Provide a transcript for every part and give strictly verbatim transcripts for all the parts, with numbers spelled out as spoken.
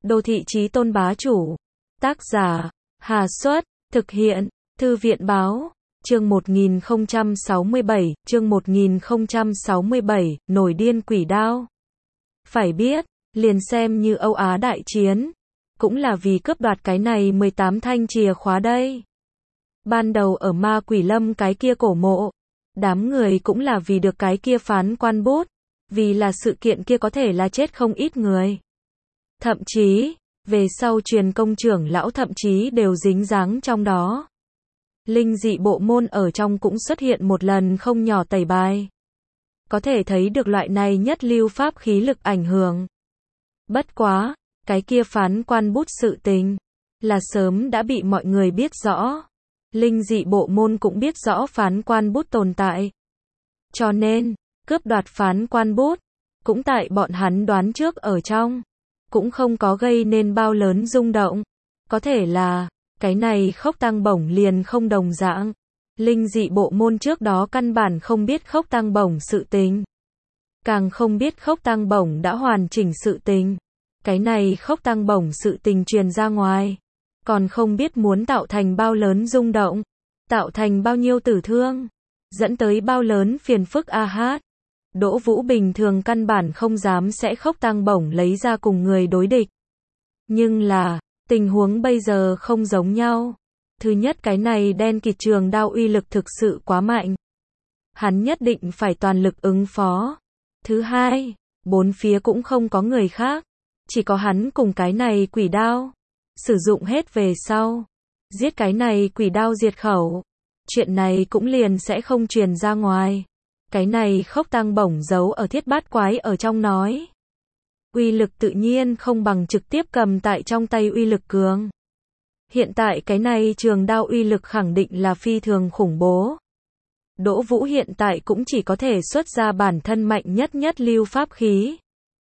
Đô thị chí tôn bá chủ. Tác giả, Hà Xuất, thực hiện, Thư viện Báo. Chương một nghìn không trăm sáu mươi bảy, chương một nghìn không trăm sáu mươi bảy, nổi điên quỷ đao. Phải biết, liền xem như Âu Á đại chiến, cũng là vì cướp đoạt cái này mười tám thanh chìa khóa đây. Ban đầu ở Ma Quỷ Lâm cái kia cổ mộ, đám người cũng là vì được cái kia phán quan bút, vì là sự kiện kia có thể là chết không ít người. Thậm chí, về sau truyền công trưởng lão thậm chí đều dính dáng trong đó. Linh dị bộ môn ở trong cũng xuất hiện một lần không nhỏ tẩy bài. Có thể thấy được loại này nhất lưu pháp khí lực ảnh hưởng. Bất quá, cái kia phán quan bút sự tình, là sớm đã bị mọi người biết rõ. Linh dị bộ môn cũng biết rõ phán quan bút tồn tại. Cho nên, cướp đoạt phán quan bút, cũng tại bọn hắn đoán trước ở trong, cũng không có gây nên bao lớn rung động. Có thể là, cái này khốc tăng bổng liền không đồng dạng. Linh dị bộ môn trước đó căn bản không biết khốc tăng bổng sự tình. Càng không biết khốc tăng bổng đã hoàn chỉnh sự tình. Cái này khốc tăng bổng sự tình truyền ra ngoài. Còn không biết muốn tạo thành bao lớn rung động. Tạo thành bao nhiêu tử thương. Dẫn tới bao lớn phiền phức a hát. Đỗ Vũ bình thường căn bản không dám sẽ khốc tăng bổng lấy ra cùng người đối địch. Nhưng là, tình huống bây giờ không giống nhau. Thứ nhất, cái này đen kịt trường đao uy lực thực sự quá mạnh. Hắn nhất định phải toàn lực ứng phó. Thứ hai, bốn phía cũng không có người khác. Chỉ có hắn cùng cái này quỷ đao. Sử dụng hết về sau. Giết cái này quỷ đao diệt khẩu. Chuyện này cũng liền sẽ không truyền ra ngoài. Cái này khốc tăng bổng giấu ở thiết bát quái ở trong nói. Uy lực tự nhiên không bằng trực tiếp cầm tại trong tay uy lực cường. Hiện tại cái này trường đao uy lực khẳng định là phi thường khủng bố. Đỗ Vũ hiện tại cũng chỉ có thể xuất ra bản thân mạnh nhất nhất lưu pháp khí.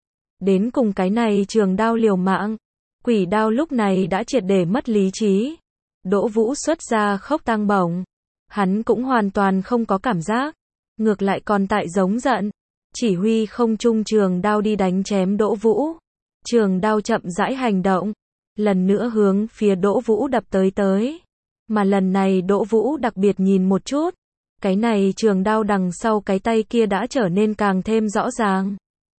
Đến cùng cái này trường đao liều mạng. Quỷ đao lúc này đã triệt để mất lý trí. Đỗ Vũ xuất ra khốc tăng bổng. Hắn cũng hoàn toàn không có cảm giác. Ngược lại còn tại giống giận. Chỉ huy không trung trường đao đi đánh chém Đỗ Vũ. Trường đao chậm rãi hành động. Lần nữa hướng phía Đỗ Vũ đập tới tới. Mà lần này Đỗ Vũ đặc biệt nhìn một chút. Cái này trường đao đằng sau cái tay kia đã trở nên càng thêm rõ ràng.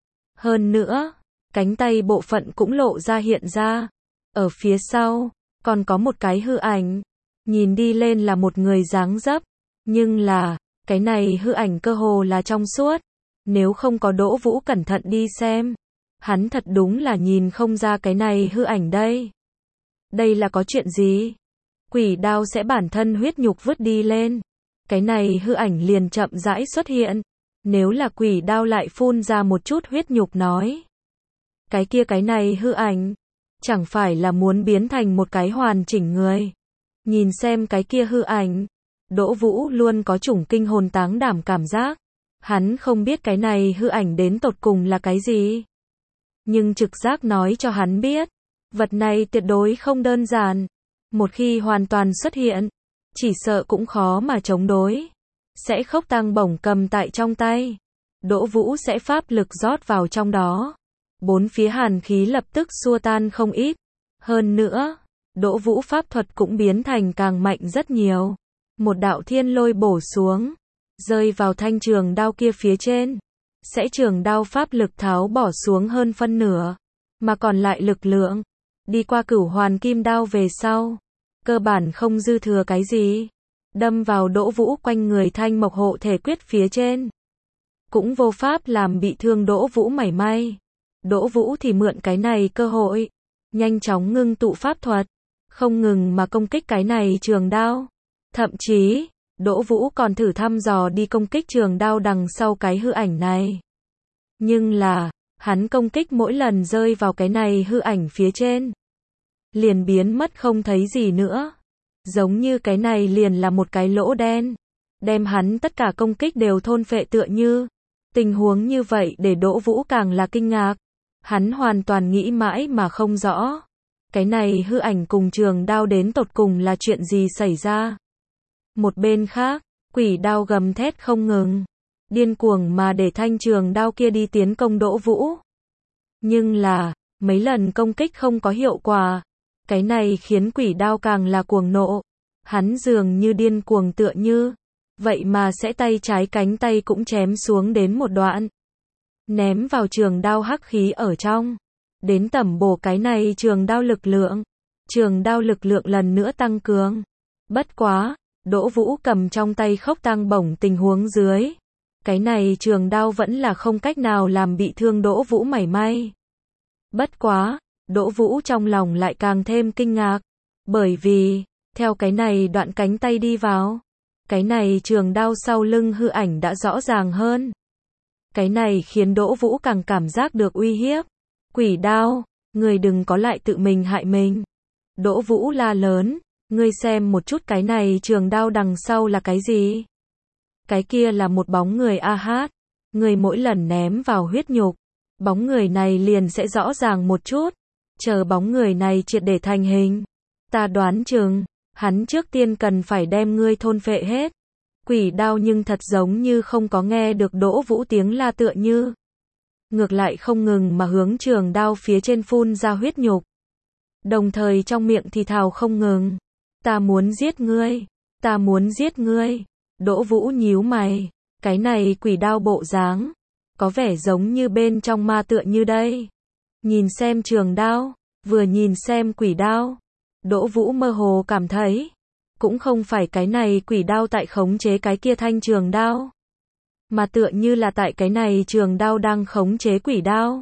Hơn nữa, cánh tay bộ phận cũng lộ ra hiện ra. Ở phía sau, còn có một cái hư ảnh. Nhìn đi lên là một người dáng dấp. Nhưng là, cái này hư ảnh cơ hồ là trong suốt. Nếu không có Đỗ Vũ cẩn thận đi xem, hắn thật đúng là nhìn không ra cái này hư ảnh đây. Đây là có chuyện gì? Quỷ đao sẽ bản thân huyết nhục vứt đi lên. Cái này hư ảnh liền chậm rãi xuất hiện. Nếu là quỷ đao lại phun ra một chút huyết nhục nói. Cái kia cái này hư ảnh, chẳng phải là muốn biến thành một cái hoàn chỉnh người. Nhìn xem cái kia hư ảnh, Đỗ Vũ luôn có chủng kinh hồn táng đảm cảm giác. Hắn không biết cái này hư ảnh đến tột cùng là cái gì. Nhưng trực giác nói cho hắn biết, vật này tuyệt đối không đơn giản. Một khi hoàn toàn xuất hiện, chỉ sợ cũng khó mà chống đối. Sẽ khốc tăng bổng cầm tại trong tay. Đỗ Vũ sẽ pháp lực rót vào trong đó. Bốn phía hàn khí lập tức xua tan không ít. Hơn nữa, Đỗ Vũ pháp thuật cũng biến thành càng mạnh rất nhiều. Một đạo thiên lôi bổ xuống, rơi vào thanh trường đao kia phía trên. Sẽ trường đao pháp lực tháo bỏ xuống hơn phân nửa. Mà còn lại lực lượng, đi qua cửu hoàn kim đao về sau. Cơ bản không dư thừa cái gì. Đâm vào Đỗ Vũ quanh người thanh mộc hộ thể quyết phía trên. Cũng vô pháp làm bị thương Đỗ Vũ mảy may. Đỗ Vũ thì mượn cái này cơ hội. Nhanh chóng ngưng tụ pháp thuật. Không ngừng mà công kích cái này trường đao. Thậm chí, Đỗ Vũ còn thử thăm dò đi công kích trường đao đằng sau cái hư ảnh này. Nhưng là, hắn công kích mỗi lần rơi vào cái này hư ảnh phía trên. Liền biến mất không thấy gì nữa. Giống như cái này liền là một cái lỗ đen. Đem hắn tất cả công kích đều thôn phệ tựa như. Tình huống như vậy để Đỗ Vũ càng là kinh ngạc. Hắn hoàn toàn nghĩ mãi mà không rõ. Cái này hư ảnh cùng trường đao đến tột cùng là chuyện gì xảy ra. Một bên khác, quỷ đao gầm thét không ngừng. Điên cuồng mà để thanh trường đao kia đi tiến công Đỗ Vũ. Nhưng là, Mấy lần công kích không có hiệu quả. Cái này khiến quỷ đao càng là cuồng nộ. Hắn dường như điên cuồng tựa như. Vậy mà sẽ tay trái cánh tay cũng chém xuống đến một đoạn. Ném vào trường đao hắc khí ở trong. Đến tẩm bổ cái này trường đao lực lượng. Trường đao lực lượng lần nữa tăng cường. Bất quá, Đỗ Vũ cầm trong tay khốc tăng bổng tình huống dưới. Cái này trường đao vẫn là không cách nào làm bị thương Đỗ Vũ mảy may. Bất quá, Đỗ Vũ trong lòng lại càng thêm kinh ngạc. Bởi vì, theo cái này đoạn cánh tay đi vào, cái này trường đao sau lưng hư ảnh đã rõ ràng hơn. Cái này khiến Đỗ Vũ càng cảm giác được uy hiếp. Quỷ đao, người đừng có lại tự mình hại mình. Đỗ Vũ la lớn, ngươi xem một chút cái này trường đao đằng sau là cái gì? Cái kia là một bóng người a hát. Người mỗi lần ném vào huyết nhục, bóng người này liền sẽ rõ ràng một chút. Chờ bóng người này triệt để thành hình. Ta đoán chừng, hắn trước tiên cần phải đem ngươi thôn phệ hết. Quỷ đao nhưng thật giống như không có nghe được Đỗ Vũ tiếng la tựa như. Ngược lại không ngừng mà hướng trường đao phía trên phun ra huyết nhục. Đồng thời trong miệng thì thào không ngừng. Ta muốn giết ngươi, ta muốn giết ngươi. Đỗ Vũ nhíu mày, cái này quỷ đao bộ dáng, có vẻ giống như bên trong ma tựa như đây. Nhìn xem trường đao, vừa nhìn xem quỷ đao. Đỗ Vũ mơ hồ cảm thấy, cũng không phải cái này quỷ đao tại khống chế cái kia thanh trường đao, mà tựa như là tại cái này trường đao đang khống chế quỷ đao.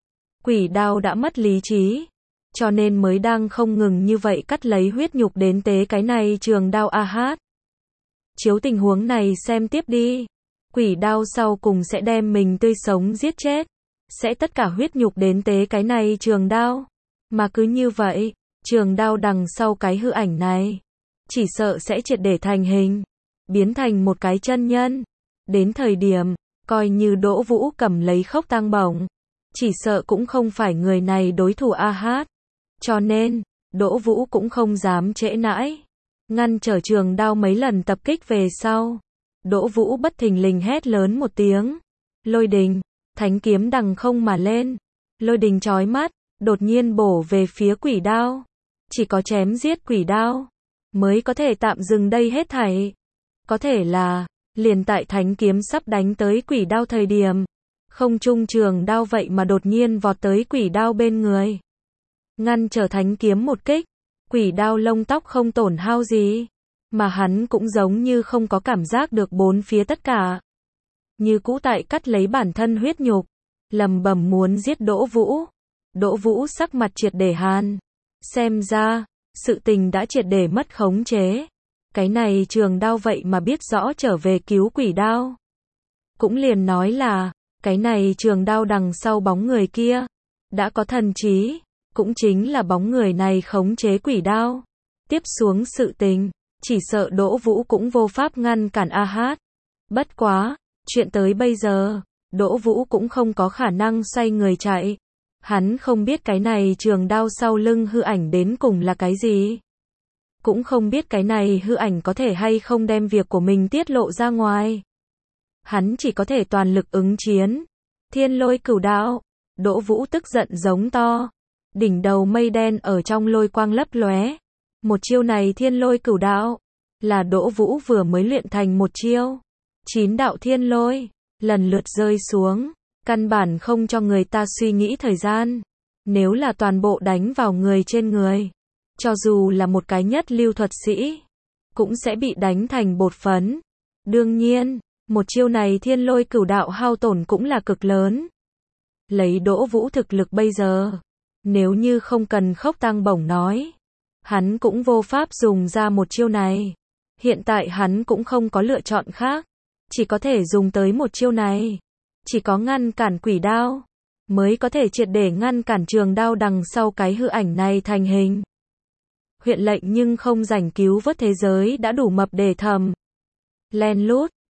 Quỷ đao đã mất lý trí, cho nên mới đang không ngừng như vậy cắt lấy huyết nhục đến tế cái này trường đao a hát. Chiếu tình huống này xem tiếp đi. Quỷ đao sau cùng sẽ đem mình tươi sống giết chết. Sẽ tất cả huyết nhục đến tế cái này trường đao. Mà cứ như vậy, trường đao đằng sau cái hư ảnh này, chỉ sợ sẽ triệt để thành hình. Biến thành một cái chân nhân. Đến thời điểm, coi như Đỗ Vũ cầm lấy khốc tăng bổng, chỉ sợ cũng không phải người này đối thủ a hát. Cho nên, Đỗ Vũ cũng không dám trễ nãi. Ngăn trở trường đao mấy lần tập kích về sau. Đỗ Vũ bất thình lình hét lớn một tiếng. Lôi đình, thánh kiếm đằng không mà lên. Lôi đình chói mắt, đột nhiên bổ về phía quỷ đao. Chỉ có chém giết quỷ đao, mới có thể tạm dừng đây hết thảy. Có thể là, liền tại thánh kiếm sắp đánh tới quỷ đao thời điểm. Không trung trường đao vậy mà đột nhiên vọt tới quỷ đao bên người. Ngăn trở thánh kiếm một kích. Quỷ đao lông tóc không tổn hao gì, mà hắn cũng giống như không có cảm giác được bốn phía tất cả. Như cũ tại cắt lấy bản thân huyết nhục, lầm bầm muốn giết Đỗ Vũ. Đỗ Vũ sắc mặt triệt để hàn. Xem ra, sự tình đã triệt để mất khống chế. Cái này trường đao vậy mà biết rõ trở về cứu quỷ đao. Cũng liền nói là, cái này trường đao đằng sau bóng người kia, đã có thần trí. Cũng chính là bóng người này khống chế quỷ đao. Tiếp xuống sự tình, chỉ sợ Đỗ Vũ cũng vô pháp ngăn cản a hát. Bất quá, chuyện tới bây giờ, Đỗ Vũ cũng không có khả năng xoay người chạy. Hắn không biết cái này trường đao sau lưng hư ảnh đến cùng là cái gì. Cũng không biết cái này hư ảnh có thể hay không đem việc của mình tiết lộ ra ngoài. Hắn chỉ có thể toàn lực ứng chiến. Thiên lôi cửu đạo. Đỗ Vũ tức giận giống to. Đỉnh đầu mây đen ở trong lôi quang lấp lóe. Một chiêu này thiên lôi cửu đạo, là Đỗ Vũ vừa mới luyện thành một chiêu. Chín đạo thiên lôi, lần lượt rơi xuống, căn bản không cho người ta suy nghĩ thời gian. Nếu là toàn bộ đánh vào người trên người, cho dù là một cái nhất lưu thuật sĩ, cũng sẽ bị đánh thành bột phấn. Đương nhiên, một chiêu này thiên lôi cửu đạo hao tổn cũng là cực lớn. Lấy Đỗ Vũ thực lực bây giờ, nếu như không cần khốc tăng bổng nói, hắn cũng vô pháp dùng ra một chiêu này. Hiện tại hắn cũng không có lựa chọn khác, chỉ có thể dùng tới một chiêu này. Chỉ có ngăn cản quỷ đao, mới có thể triệt để ngăn cản trường đao đằng sau cái hư ảnh này thành hình. Huyện lệnh nhưng không rảnh cứu vớt thế giới đã đủ mập để thầm. Len lút,